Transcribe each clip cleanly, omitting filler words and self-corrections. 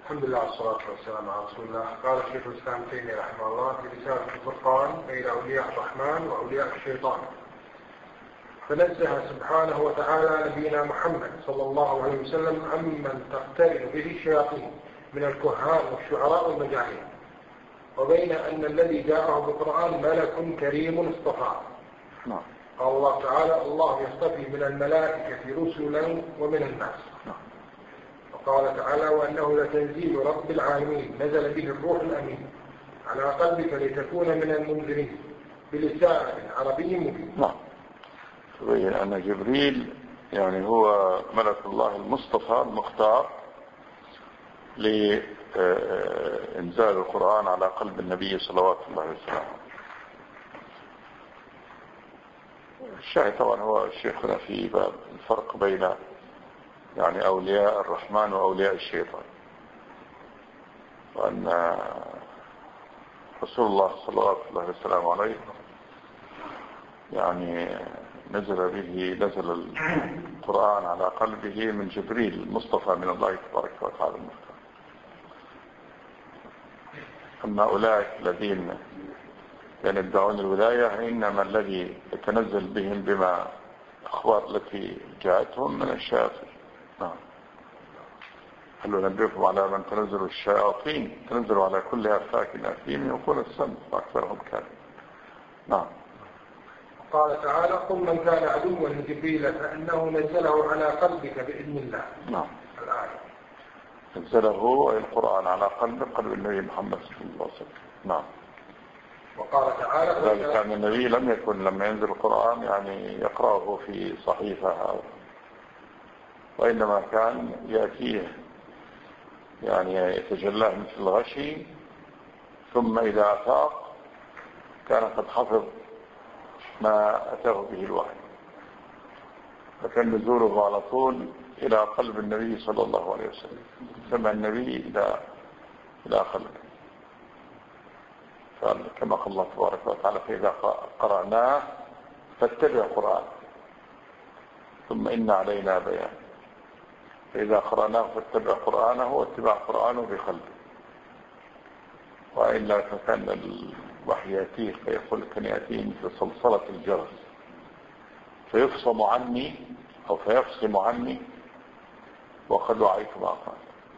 الحمد لله والصلاة والسلام على رسول الله. قال شيخ الإسلام ابن تيمية رحمه الله في رسالة الفرقان بين أولياء الرحمن وأولياء الشيطان، فنزه سبحانه وتعالى نبينا محمد صلى الله عليه وسلم عمن تقترن به الشياطين من الكهان والشعراء والمجانين، وبين أن الذي جاءه بالقرآن ملك كريم اصطفاه. قال الله تعالى: الله يصطفي من الملائكة رسلا ومن الناس. وقال تعالى: وأنه لتنزيل رب العالمين نزل به الروح الأمين على قلبك لتكون من المنذرين بلسان عربي مبين. تبين أن جبريل يعني هو ملك الله المصطفى المختار لإنزال القرآن على قلب النبي صلوات الله عليه وسلم. الشاهد طبعا هو شيخنا في باب الفرق بين يعني أولياء الرحمن وأولياء الشيطان، وأن رسول الله صلى الله عليه وسلم عليه يعني نزل القرآن على قلبه من جبريل المصطفى من الله تبارك وتعالى المختار. أما أولئك الذين يدعون الولاية إنما الذي يتنزل بهم بما أخبار التي جاءتهم من الشياطين. هل ننبئكم على من تنزل الشياطين تنزل على كل أفاك أثيم يقول السم وأكثرهم كان. قال تعالى: قل من كان عدوا لجبريل فإنه نزله على قلبك بإذن الله. الآية. نزله القرآن على قلب النبي محمد صلى الله عليه وسلم. وقال تعالى: ذلك أن النبي لم يكن لما ينزل القرآن يعني يقرأه في صحيفة، وإنما كان يأتيه يعني يتجلاه مثل الغشي، ثم إذا أفاق كان قد حفظ ما أتاه به الوحي، فكان نزوله على طول إلى قلب النبي صلى الله عليه وسلم، سمع النبي إلى قلبه. كما قال الله تبارك وتعالى: فإذا قرأناه فاتبع قرآن ثم إن علينا بيان. فإذا قرأناه فاتبع قرآنه واتبع قرآنه بقلبه. وإلا فكان الوحي يأتيه فيقول كان يأتيه مثل صلصلة الجرس فيفصم عني أو فيفصم عني وقد وعيت ما قال.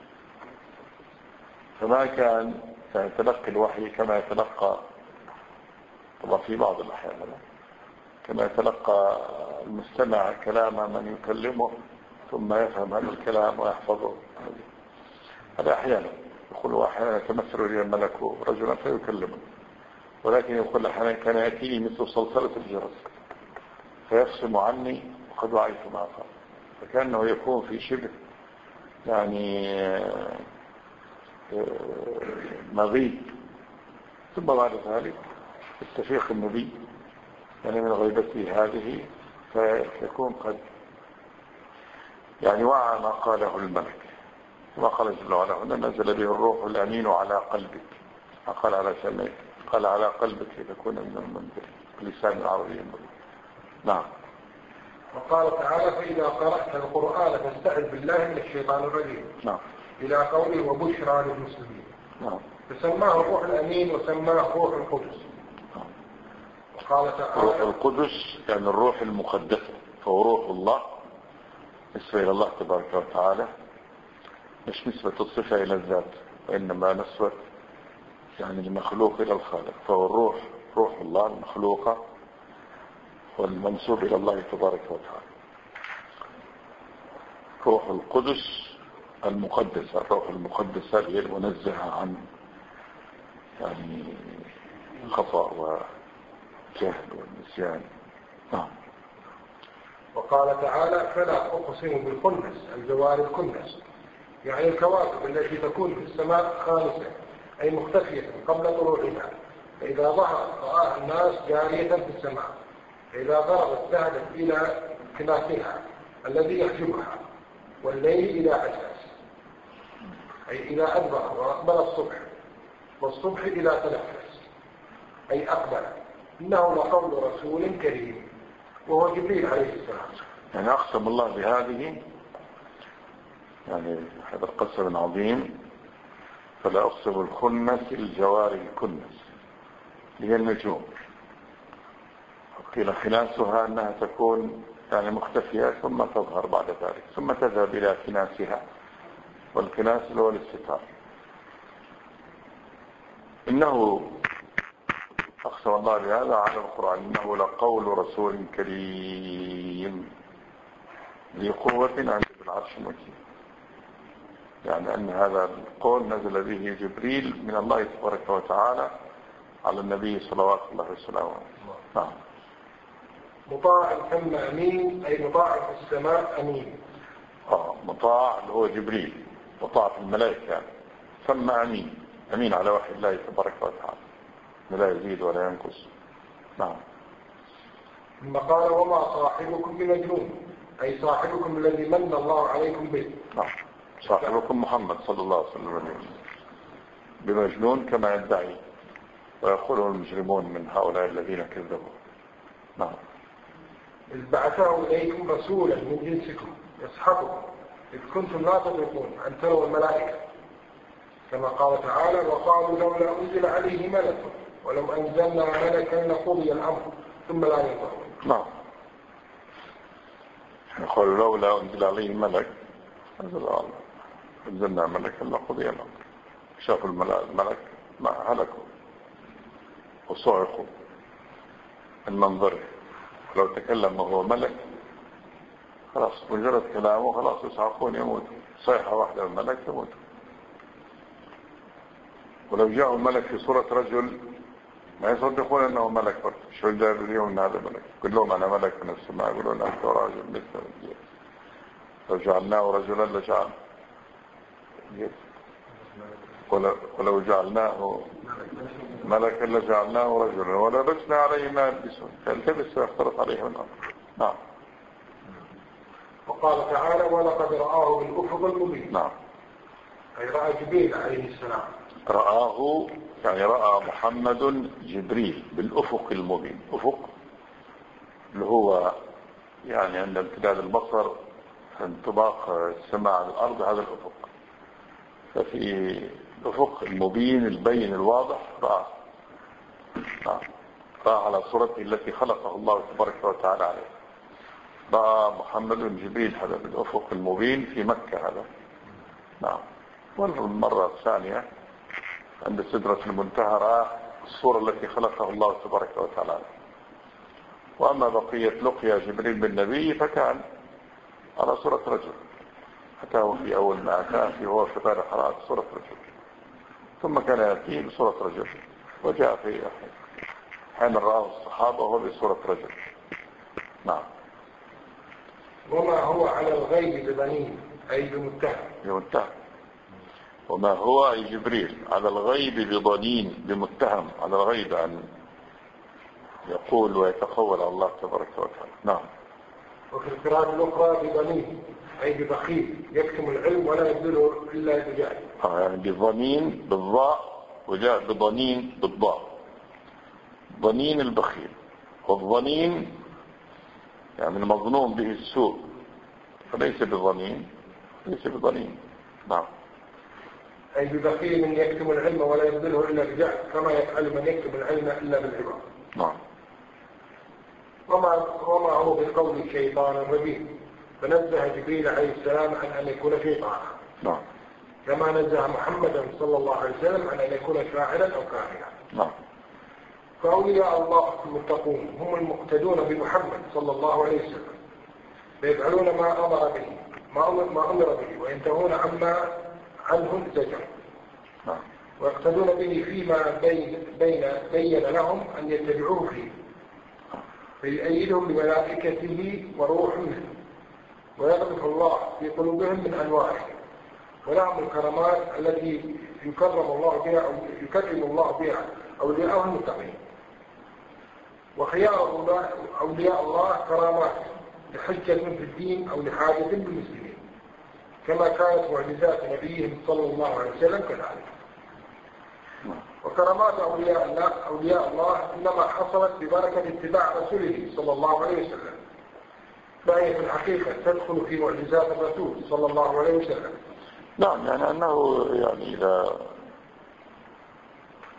فما كان يتلقى الوحي كما يتلقى طبعا في بعض الأحيان كما يتلقى المستمع كلام من يكلمه ثم يفهم هذا الكلام ويحفظه. هذا أحيانا يقول أحيانا يتمثل لي الملك رجلا فيكلمه، ولكن يقول أحيانا كان يأتيه مثل صلصلة الجرس فيفصم عني وقد وعيت ما قال. فكأنه يكون في شبه يعني مغيب، ثم بعد ذلك يستفيق النبي يعني من غيبته هذه فيكون قد يعني وعى ما قاله الملك، كما قال جل وعلا: هنا نزل به الروح الأمين على قلبك. قال على سمعك، قال على قلبك لتكون من المنذر بلسان العربي المبين. نعم. وقال تعالى: فإذا قرأت القرآن فاستعذ بالله من الشيطان الرجيم. إلى قوله: وبشرى للمسلمين. فسماه الروح الأمين وسماه روح القدس. وقال تعالى: روح القدس يعني الروح المقدسة، فهو روح الله نسبة إلى الله تبارك وتعالى، مش نسبة الصفة إلى الذات، وإنما نسبة يعني المخلوق إلى الخالق. فهو الروح روح الله المخلوقة والمنسوب إلى الله تبارك وتعالى. روح القدس المقدسة، الروح المقدسة هي المنزهة عن يعني خطأ وجهل والنسيان. وقال تعالى: فلا أقسم بالخنس الجوار الكنس، يعني الكواكب التي تكون في السماء خالصة أي مختفية قبل طلوعها، فإذا ظهرت رآها الناس جارية في السماء، فإذا غربت ذهبت إلى كنافها الذي يحجبها، والليل إلى عساس أي إلى أدبر وأقبل الصبح، والصبح إلى تنفس أي أقبل. إنه لقول رسول كريم، وهو جبريل عليه السلام. يعني أقسم الله بهذه يعني هذا القسم العظيم فلا أقسم الخنس الجوار الكنس هي النجوم. وقيل خناسها أنها تكون يعني مختفية ثم تظهر بعد ذلك ثم تذهب إلى كناسها، والكناس هو الاستتار. إنه أقسم الله بهذا على القرآن إنه لقول رسول كريم ذي قوة عند العرش مكين، يعني أن هذا القول نزل به جبريل من الله تبارك وتعالى على النبي صلوات الله وسلامه. نعم. مطاع ثم أمين، أي مطاع في السماء أمين. مطاع اللي هو جبريل، مطاع في الملائكة يعني. ثم أمين، أمين على وحي الله تبارك وتعالى لا يزيد ولا ينقص. نعم. ثم قال وما صاحبكم بمجنون، أي صاحبكم الذي من الله عليكم به. نعم. صاحبكم محمد صلى الله عليه وسلم بمجنون كما يدعي ويقوله المجرمون من هؤلاء الذين كذبوا. نعم. إذ بعثه إليكم رسولا من جنسكم يصحبكم إذ كنتم لا تطيقون أن تروا الملائكة، كما قال تعالى وقالوا لولا أنزل عليه ملك ولو أنزلنا ملكا لقضي الأمر ثم لا ينظرون. نعم. يقول لولا أنزل عليه ملك أنزلنا ملكا لقضي الأمر. شافوا الملك ما هلكوا وصعقوا من منظره، لو تكلم وهو ملك خلاص مجرد كلامه خلاص يصعقون يموتوا، صيحة واحدة من الملك يموتوا. ولو جاءوا الملك في صورة رجل ما يصدقون أنه ملك برضه. شو جاء اليوم أن هذا ملك؟ قل لهم أنا ملك من السماء، يقولون أنت راجل مثل الجيل. لو جعلناه رجلا لجعل ولو جعلناه ملكا لجعلناه رجلا ولبسنا عليه ما يلبسون فالتبس ويختلط عليه الأمر. نعم. وقال تعالى ولقد رآه بالأفق المبين. نعم. أي رأى جبريل عليه السلام. رآه يعني رأى محمد جبريل بالأفق المبين. أفق اللي هو يعني عند امتداد البصر انطباق السماء على الأرض، هذا الأفق. ففي الأفق المبين البين الواضح رأى. رأى على صورته التي خلقه الله تبارك وتعالى عليه. رأى محمد جبريل هذا بالأفق المبين في مكة هذا. نعم. والمرة الثانية عند سدرة المنتهى رأى الصورة التي خلقه الله تبارك وتعالى. وأما بقية لقيا جبريل بالنبي فكان على صورة رجل، أتاه في أول ما أتاه في هو في غير حرارة صورة رجل، ثم كان يأتيه بصورة رجل، وجاء في حين رآه الصحابة وهو بصورة رجل. نعم. وما هو على الغيب بضنين، أي بمتهم. وما هو أي جبريل على الغيب بضنين، بمتهم على الغيب أن يقول ويتقول على الله تبارك وتعالى. نعم. وفي القراءة الأخرى بضنين أي ببخيل يكتم العلم ولا يبذله إلا بجهل. يعني بضنين بالضاء وجاء بضنين بالضاء. ضنين البخيل، والضنين يعني المظنون به السوء، فليس بضنين، ليس بضنين. نعم. أي ببخيل يكتم العلم ولا يبذله إلا بجهل، كما يفعل من يكتم العلم إلا بالعباد. نعم. وما هو بقول الشيطان الرجيم، فنزه جبريل عليه السلام عن أن يكون شيطانا. نعم. كما نزه محمدا صلى الله عليه وسلم عن أن يكون شاعرا أو كاهنا. نعم. فأولياء الله المتقون هم المقتدون بمحمد صلى الله عليه وسلم، فيفعلون ما أمر به وينتهون عما عنه الزجر. نعم. ويقتدون به فيما بين لهم أن يتبعوه فيه، فيؤيدهم بملائكته وروح منه، ويغرف الله في قلوبهم من أنواره، ولهم الكرامات التي يكرم الله بها أولياءه المتقين. وخيار أولياء الله كرامات لحجة في الدين أو لحاجة بالمسلمين، كما كانت معجزات نبيهم صلى الله عليه وسلم كذلك. وكرامات أولياء الله إنما حصلت ببركة اتباع رسوله صلى الله عليه وسلم، فهي في الحقيقة تدخل في معجزات الرسول صلى الله عليه وسلم. نعم. يعني أنه يعني إذا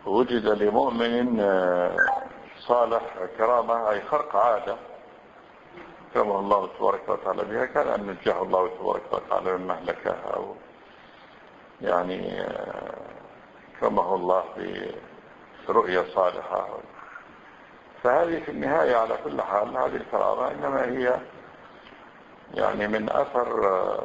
وجد لمؤمن صالح كرامة أي خرق عادة كرمه الله تبارك وتعالى بها، كان أن نجاه الله تبارك وتعالى من مهلكة، أو يعني كرمه الله برؤية صالحة. فهذه في النهاية على كل حال هذه الكرامة إنما هي يعني من أثر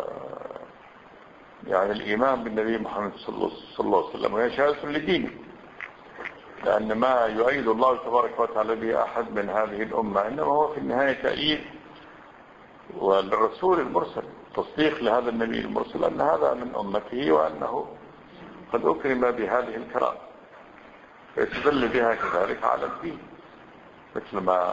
يعني الإيمان بالنبي محمد صلى الله عليه وسلم، وهي شهادة لدينه، لأن ما يؤيد الله تبارك وتعالى به أحد من هذه الأمة إنما هو في النهاية تأييد والرسول المرسل، تصديق لهذا النبي المرسل أن هذا من أمته وأنه قد أكرم بهذه الكرامة، فيستدل بها كذلك على الدين، مثل ما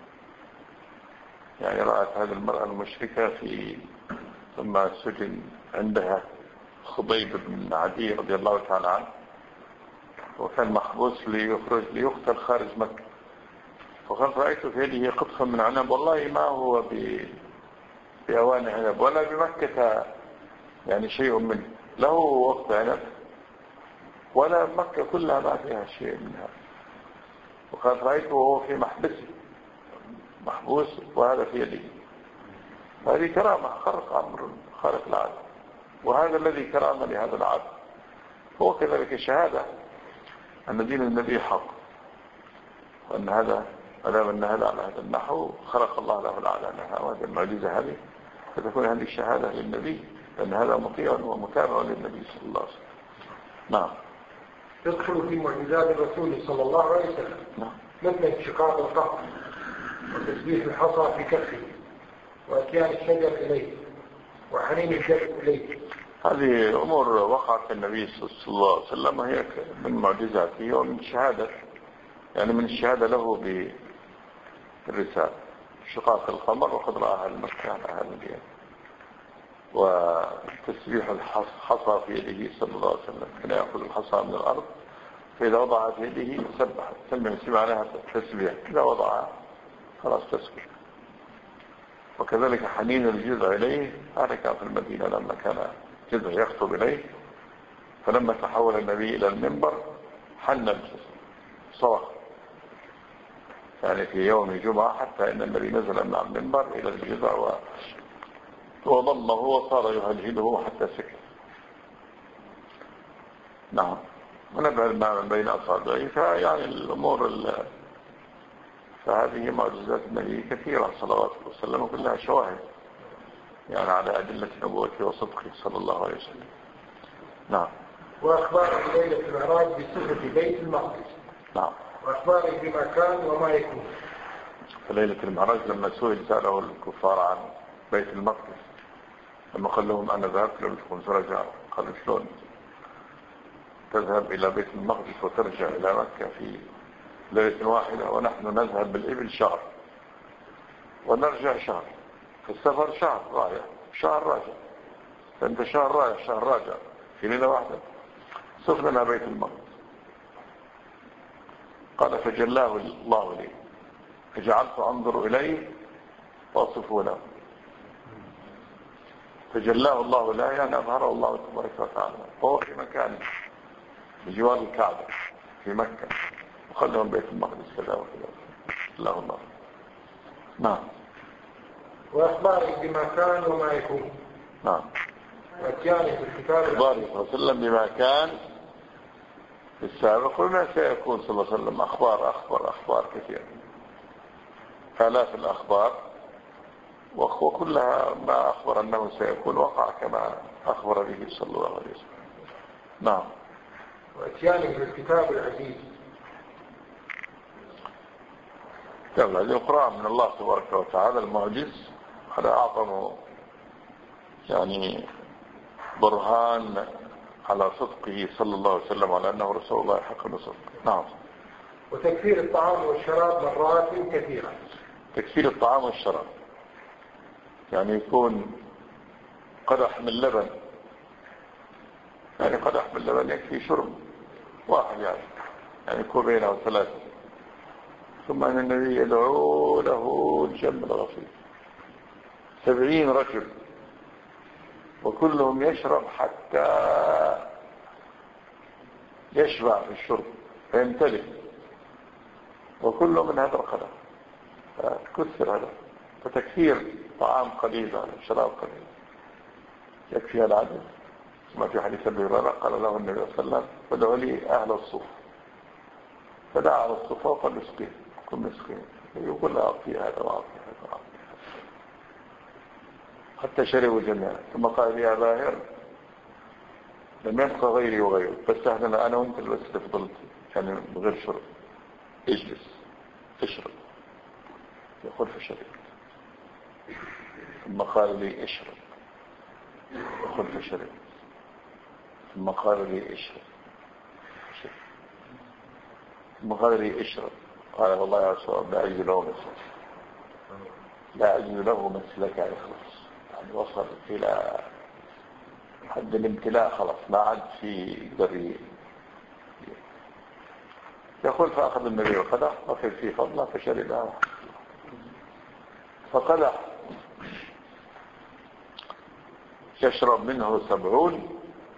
يعني رأت هذه المرأة المشركة ثم سجن عندها خبيب بن عدي رضي الله تعالى عنه، وكان محبوس ليقتل خارج مكة، فقال رأيت في يده قطفا من عنب، والله ما هو بأوان عنب ولا بمكة يعني شيء منه، له وقت عنب ولا مكة كلها ما فيها شيء منها. وقال رأيته وهو في محبسه محبوس وهذا في يده. هذه كرامة خارق العادة، وهذا الذي كرامة لهذا العبد هو كذلك شهادة أن دين النبي حق، وأن هذا أدام أن هذا على هذا النحو خلق الله له العلانة، وهذه المعجزة هذه فتكون هذه الشهادة للنبي، لأن هذا مطيع ومتابع للنبي صلى الله عليه وسلم. نعم. تدخل في معجزات الرسول صلى الله عليه وسلم مثل انشقاق القمر وتسبيح الحصى في كفه وأتيان الشجر إليه وحنين الجبل إليه. هذه أمور وقعت النبي صلى الله عليه وسلم، هي من معجزاته ومن شهادة يعني من الشهادة له بالرسالة. شقاق القمر وقد رآها المكة على هذا الدين، وتسبيح الحصى في يده صلى الله عليه وسلم، كان يأخذ الحصى من الأرض فإذا وضعها في يده سبحت سمع لها تسبيح، إذا وضعها خلاص تسبح. وكذلك حنين الجذع إليه، هذا كان في المدينة لما كان جذع يخطب إليه، فلما تحول النبي إلى المنبر حن الجذع صرخ، يعني في يوم جمعة حتى إن النبي نزل من المنبر إلى الجذع وضمه وصار يهلهله حتى سكت. نعم. ونبعد ما بين أصابعه، فيعني الأمور فهذه معجزات النبي كثيرة صلوات الله وسلم، وكلها شواهد يعني على أدلة نبوته وصدقه صلى الله عليه وسلم. نعم. وأخبار ليلة المعراج بصفة بيت المقدس. نعم. وأخباره بما كان وما يكون. فليلة المعراج لما سأله الكفار عن بيت المقدس، لما قال لهم أنا ذهبت لبيتكم فرجع، قالوا شلون تذهب إلى بيت المقدس وترجع إلى مكة في ليلة واحدة، ونحن نذهب بالإبل شهر ونرجع شهر، في السفر شهر رايح شهر راجع، فأنت شهر رايح شهر راجع في ليلة واحدة، صف لنا بيت المقدس. قال فجلاه الله لي فجعلت أنظر إليه وأصفه له. فجلاه الله له يعني أظهره الله تبارك وتعالى، وهو في مكان بجوار الكعبة في مكة، وقال لهم بيت المقدس كذا وكذا. الله الله. نعم. وأخباره بما كان وما يكون. نعم. وأتيانه في الكتاب أخباره صلى الله عليه وسلم بما كان في السابق وما سيكون صلى الله عليه وسلم. أخبار كثيرة، آلاف الأخبار، وكلها ما أخبر أنه سيكون وقع كما أخبر به صلى الله عليه وسلم. نعم. وأتيانه في الكتاب العزيز. يلا القرآن من الله تبارك وتعالى المعجز، هذا أعظم يعني برهان على صدقه صلى الله عليه وسلم، على أنه رسول الله حق الصدق. نعم. وتكثير الطعام والشراب مرات كثيرة. تكثير الطعام والشراب يعني يكون قدح من لبن، يعني قدح من لبن يكفي شرب واحد يعني كوبين أو ثلاثة، ثم أن النبي يدعو له الجنب الغفير 70 رجل وكلهم يشرب حتى يشبع في الشرب، فيمتلئ، وكله من هذا القدر، فتكسر هذا، فتكثير طعام قليل شراب قليل يكفي العدد. ما في حديث أبي هريرة قال له النبي صلى الله عليه وسلم فادعوا لي أهل الصوف، فدعا على الصوف وقال مسكين كن مسكين، يقول لا أعطي هذا وأعطي هذا وأعطي هذا حتى شربوا جميعا. ثم قال يا باهر لم يبقى غيري وغيرك، بس أنا وأنت بس اللي فضلت، يعني من غير شرب، اجلس اشرب. يقول فشربت. ثم قال لي اشرب، يقول فشربت. ثم قال لي اشرب، ثم قال لي اشرب. قال والله يا رسول الله لا أجد له مسلك، لا أجد له مسلك يخلص، يعني وصل إلى حد الامتلاء خلاص ما عاد في يقدر. يقول فأخذ النبي القدح وفي فيه فضله فشربها، فقدح يشرب منه 70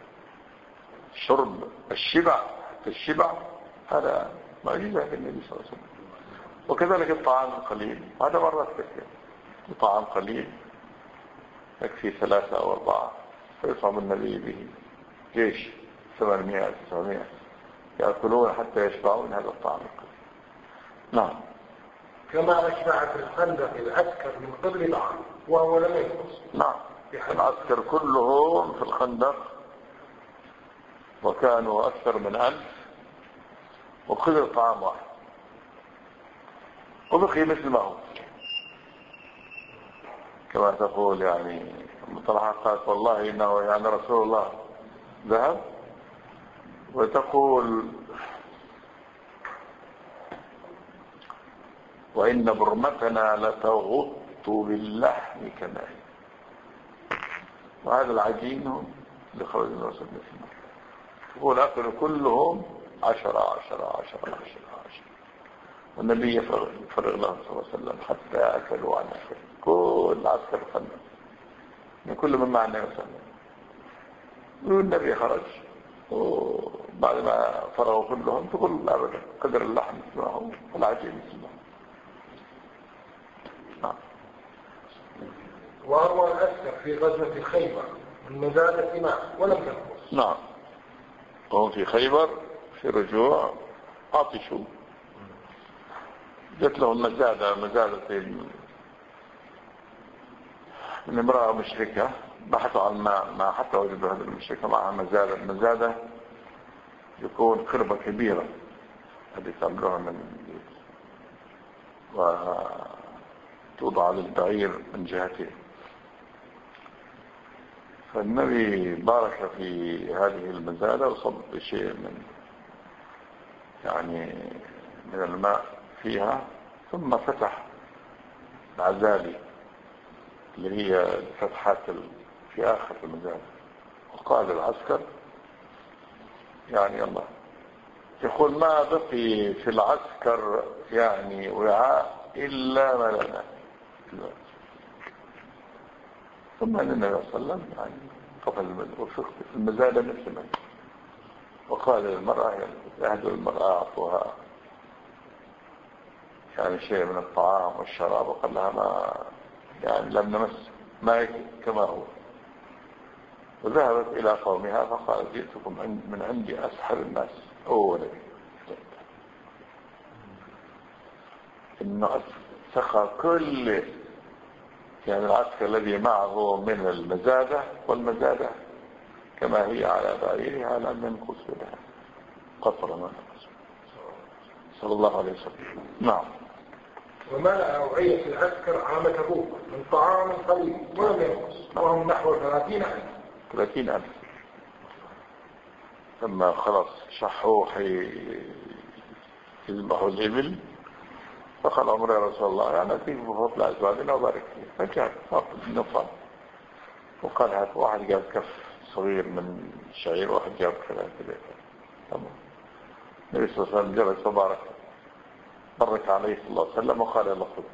شرب الشبع، الشبع هذا معجزة للنبي صلى الله عليه وسلم. وكذلك الطعام القليل هذا مرات كثير، الطعام قليل يكفي 3 أو 4 فيصعب النبي به جيش 800 900 يأكلون حتى يشبعون هذا الطعام القليل. نعم. كما أشبعت الخندق العسكر من قبل بعض وهو لم ينقص. نعم. العسكر كلهم في الخندق وكانوا أكثر من 1000 وقدر طعام واحد وبقي مثل ما هو، كما تقول يعني مطلعة قالت والله إنه يعني رسول الله ذهب، وتقول وإن برمتنا لتغط باللحم كما هي. وهذا العجين لخرج الرسول مثل تقول أكل كلهم 10 والنبي يفرغ لهم صلى الله عليه وسلم حتى أكلوا عن أكل كل عسكر الخندق من كل من معنا وسلم. والنبي خرج وبعد ما فرغوا كلهم تقول أبدا قدر اللحم مثله والعجين مثله. وأروى العسكر في غزوة خيبر المزادة معه ولم ينقص. نعم. وهم في خيبر في رجوع عطشوا، جت لهم مزادة من امرأة مشركة، بحثوا عن ما حتى وجدوا هذه المشركة معها مزادة يكون قربة كبيرة هذه تعملوها من وتوضع للبعير من جهتين. فالنبي بارك في هذه المزادة وصب شيء من الماء فيها، ثم فتح العزالي اللي هي الفتحات في آخر المزادة وقال العسكر يعني الله يقول ما بقي في العسكر يعني وعاء إلا ملأنا. ثم أن النبي صلى الله عليه وسلم يعني قفل المزادة مثل ما وقال للمرأة يهدوا المرأة أعطوها يعني شيء من الطعام والشراب، وقال لها ما يعني لم نمس ما كما هو. وذهبت إلى قومها فقالت جئتكم من عندي أسحر الناس أولا، إنه سقى كل يعني العسكر الذي معه من المزادة، والمزادة كما هي على بعيرها لم ينقص بها قطر ما نقص صلى الله عليه وسلم. نعم. وملأ أوعية العسكر عام تبوك من طعام قليل ولم ينقص وهم نحو 30,000. لما خلاص شحوا يذبحوا الإبل فقال عمر يا رسول الله يعني أتيك بفضل أزواجنا وبارك فيه، فجاء فاطل النفل وقال هذا واحد جاب كف صغير من شعير واحد جاب كذا تمام. النبي صلى الله عليه وسلم جلس وبارك بارك عليه صلى الله عليه وسلم وقال الله خذ.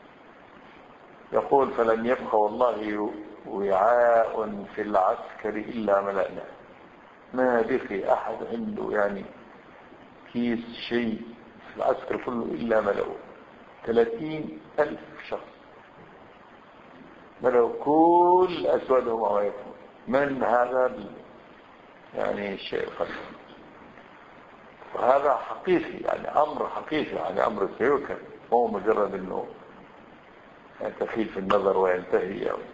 يقول فلم يبق والله وعاء في العسكر إلا ملأنا، ما بقي أحد عنده يعني كيس شيء في العسكر كله إلا ملأوا 30,000 شخص، ملأوا كل أسودهم وعوائتهم من هذا يعني الشيء الخليل. وهذا حقيقي، يعني أمر حقيقي، يعني أمر سيوكل، هو مجرد أنه تخيل في النظر وينتهي أو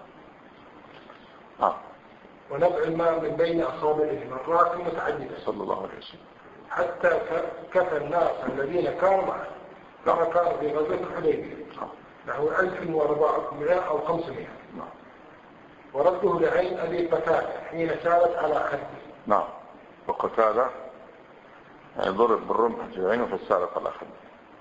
ونبع الماء من بين أصابعه مرات متعددة صلى الله عليه وسلم، حتى كفى الناس الذين كانوا معه كما كانوا في غزوة الحديبية نحو 1400 أو 500. ورده لعين أبي قتادة حين سالت على خده. نعم، وقتادة يعني ضرب بالرمح في عينه فسالت على خده،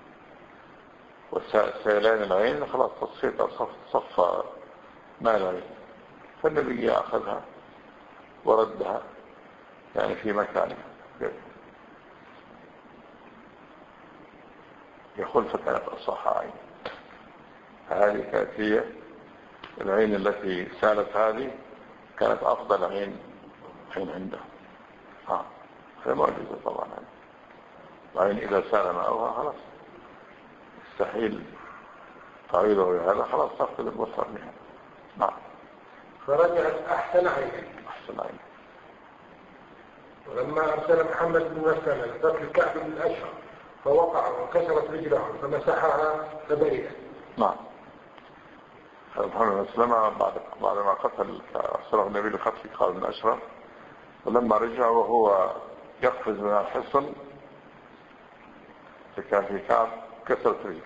وسيلان العين خلاص تصفيتها صفى ما العين، فالنبي أخذها وردها يعني في مكانها يقول فكانت أصح عين. هذه كانت هي العين التي سالت، هذه كانت أفضل عين عنده. هي معجزة طبعا. العين إذا سال ماؤها خلاص يستحيل تعويضه بهذا، خلاص تفقد البصر منها. نعم. فرجعت أحسن عين. ولما أرسل محمد بن مسلمة لفتح الكعب بن الأشهر فوقع وكسرت رجله فمسحها فبرئت. نعم. محمد بن مسلمة بعدما أرسله النبي لقتل كعب بن الأشهر، ولما رجع وهو يقفز من الحصن فكان في كعب كسرت رجله،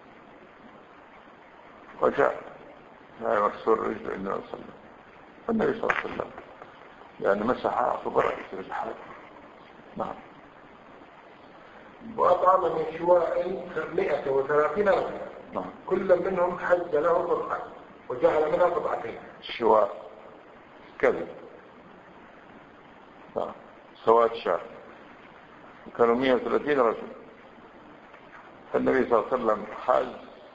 وجاء مكسور رجل النبي صلى الله عليه وسلم، النبي صلى الله عليه وسلم يعني مسحها فبرئت رجلها. نعم. وأطعم من شواء 130 رجلا. نعم. كل منهم حج له قطعة وجعل منها قطعتين. الشواء كذب. نعم. سواد شاء، كانوا 130 رجل، فالنبي صلى الله عليه وسلم حاج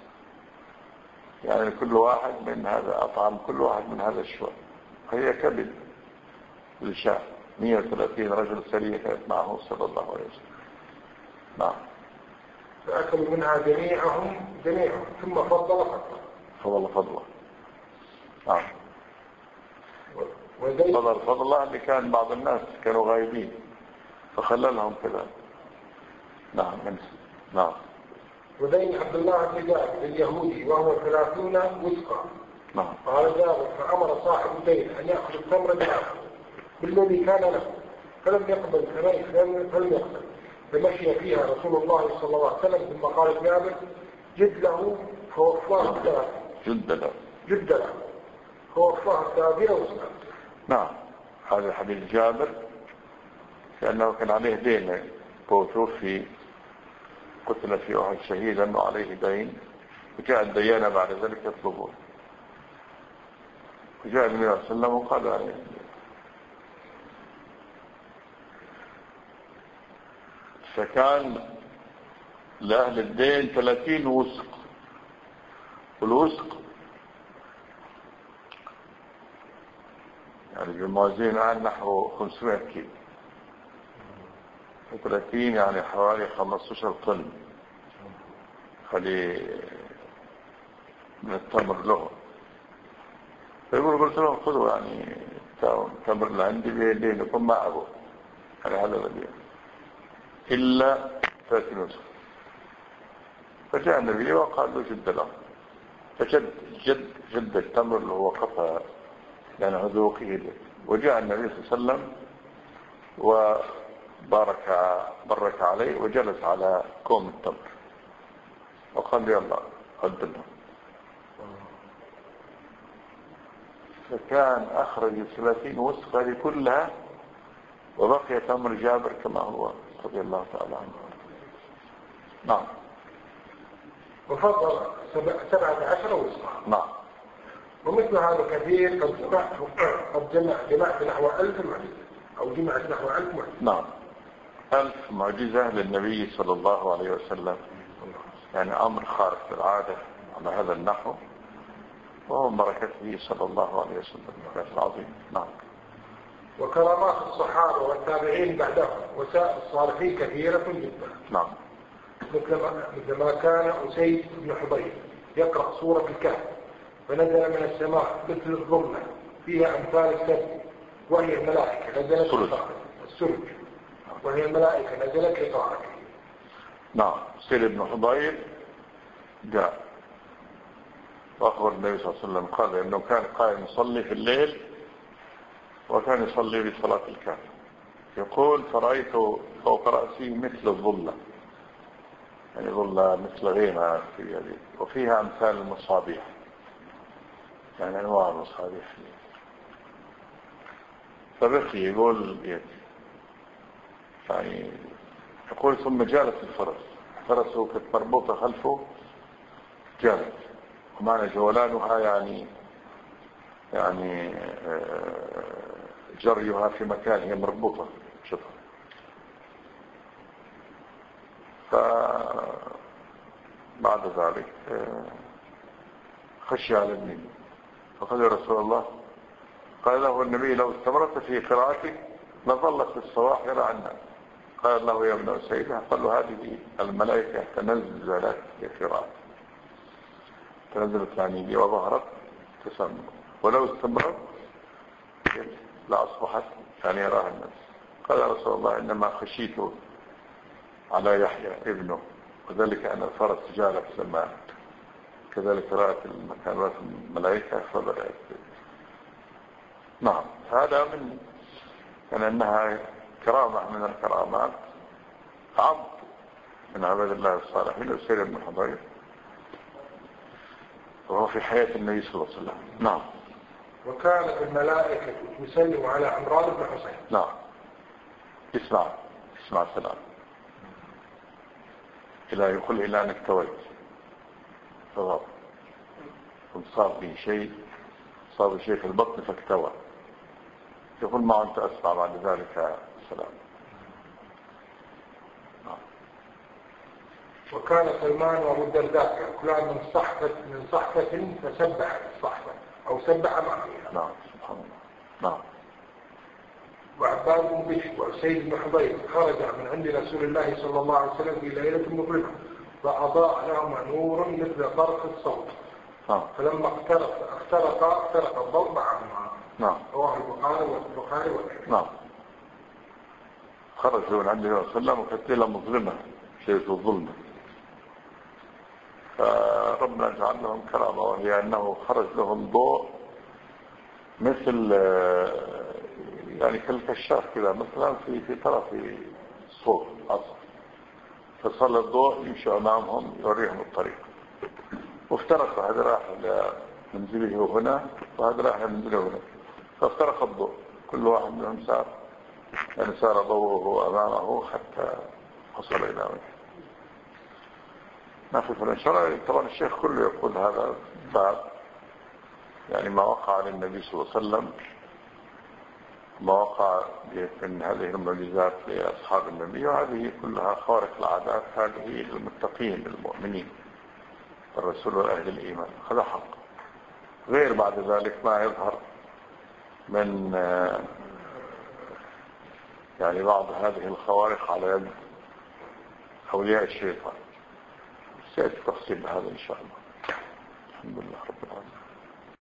يعني كل واحد من هذا، أطعم كل واحد من هذا الشواء، هي كبد للشاء. 130 رجل سرية كانت معه صلى الله عليه وسلم. نعم. فأكلوا منها جميعهم ثم فضل فضله. نعم. فضل الله اللي كان بعض الناس كانوا غايبين فخللهم كذا. نعم. ودين عبد الله بن جابر اليهودي وهو 30 وسقا. نعم. قال جابر فأمر صاحب الدين أن يأخذ التمر بالذي كان له فلم يقبل فلم يقبل، فمشي فيها رسول الله صلى الله عليه وسلم ثم قال جابر جد له فوفاه جد له فوفاه 30 وسقا. نعم. هذا حديث جابر لأنه كان عليه دين، هو توفي قتل في أحد شهيدا وعليه دين، وجاء الديانة بعد ذلك يطلبون، وجاء النبي صلى الله عليه وسلم وقال عليه فكان لأهل الدين 30 وسق، والوسق يعني بالموازين الآن نحو 500 كيلو، 30 يعني حوالي 15 طن من التمر له. فيقول قلت لهم خذوا يعني تمر اللي عندي بيدين لكم ما أبوه يعني هذا الذي إلا 30 وسق. فجاء النبي وقال له جد له، فجد التمر اللي هو قطع يعني عذوقه له، وجاء النبي صلى الله عليه وسلم وبارك عليه وجلس على كوم التمر وقال يلا قدمه. فكان أخرج 30 وسقة لكلها وبقي تمر جابر كما هو رضي الله تعالى عنه. نعم. وفضل 17 وسقا. نعم. ومثل هذا كثير قد جمعت نحو 1000 معجزة أو جمعت نحو 1000 معجزة. نعم. 1000 معجزة للنبي صلى الله عليه وسلم، يعني أمر خارق للعادة على هذا النحو، وهو بركته صلى الله عليه وسلم. بركة عظيم. نعم. وكرامات الصحابة والتابعين بعدهم وسائر الصالحين كثيرة جدا. نعم. مثل ما كان أسيد بن حضير يقرأ سورة الكهف فنزل من السماء مثل الظلمة فيها أمثال السد وهي الملائكة نزلت السرج وهي الملائكة نزلت لقراءته. نعم. أسيد بن حضير جاء وأخبر النبي صلى الله عليه وسلم قال إنه كان قائم يصلي في الليل وكان يصلي بصلاة الكهف يقول فرأيت فوق رأسي مثل الظلة يعني ظلة مثل غيمة في يدي وفيها أمثال المصابيح يعني أنواع المصابيح فبكي يقول بيدي يعني يقول ثم جالت الفرس فرسه كانت مربوطة خلفه جالت ومعنى جولانها يعني جريها في مكان هي مربوطة شوفها. فبعد ذلك خشي على ابنه فقال يا رسول الله قال له النبي لو استمرت في قراءتك لظلت الصباح يرى عنا. قال له يا ابن أسيد قال له هذه الملائكة تنزلت لقراءتك تنزلت يعني لي وظهرت تسمى ولو استمرت لأصبحت يعني يراها الناس. قال يا رسول الله إنما خشيت على يحيى ابنه وذلك أن الفرس جالت لما كذلك رأت المكان رأت الملائكة فبدأت. نعم. هذا من كان أنها كرامة من الكرامات عبد من عباد الله الصالحين أسيد بن حضير وهو في حياة النبي صلى الله عليه وسلم. نعم. وكانت الملائكة تسلم على عمران بن حسين. نعم. اسمع سلام إلى يقول إلى أن اكتويت فضاب صار لي شيء في البطن فاكتوى يقول ما أنت أسمع بعد ذلك السلام. وكان سلمان وابو الدرداء يأكلان من صحفة فسبح الصحفة أو سبح معها. نعم سبحان الله. نعم. وعباد بن بشر وسيد بن حضير خرج من عند رسول الله صلى الله عليه وسلم في ليلة مظلمة فأضاء لهما نور مثل طرف الصوت. فلما اخترق الضوء معهما. رواه البخاري وغيره. نعم. خرج من عند النبي صلى الله عليه وسلم وكانت ليلة مظلمة شيء الظلمة فربنا جعل لهم كرامة وهي أنه خرج لهم ضوء مثل يعني كالكشاف كذا مثلا في طرف الصوت عصر فصل الضوء يمشي أمامهم يوريهم الطريق وافترق هذا راح لمنزله هنا وهذا راح لمنزله هنا فافترق الضوء كل واحد منهم سار ضوءه أمامه حتى وصل إلى منه. ما في فلان شرع. طبعا الشيخ كله يقول هذا باب يعني ما وقع للنبي صلى الله عليه وسلم ما وقع من هذه المعجزات لأصحاب النبي وهذه كلها خوارق العادات هذه للمتقين للمؤمنين الرسول وأهل الإيمان هذا حق. غير بعد ذلك ما يظهر من يعني بعض هذه الخوارق على يد أولياء الشيطان سيأتي تفصيل هذا إن شاء الله. الحمد لله.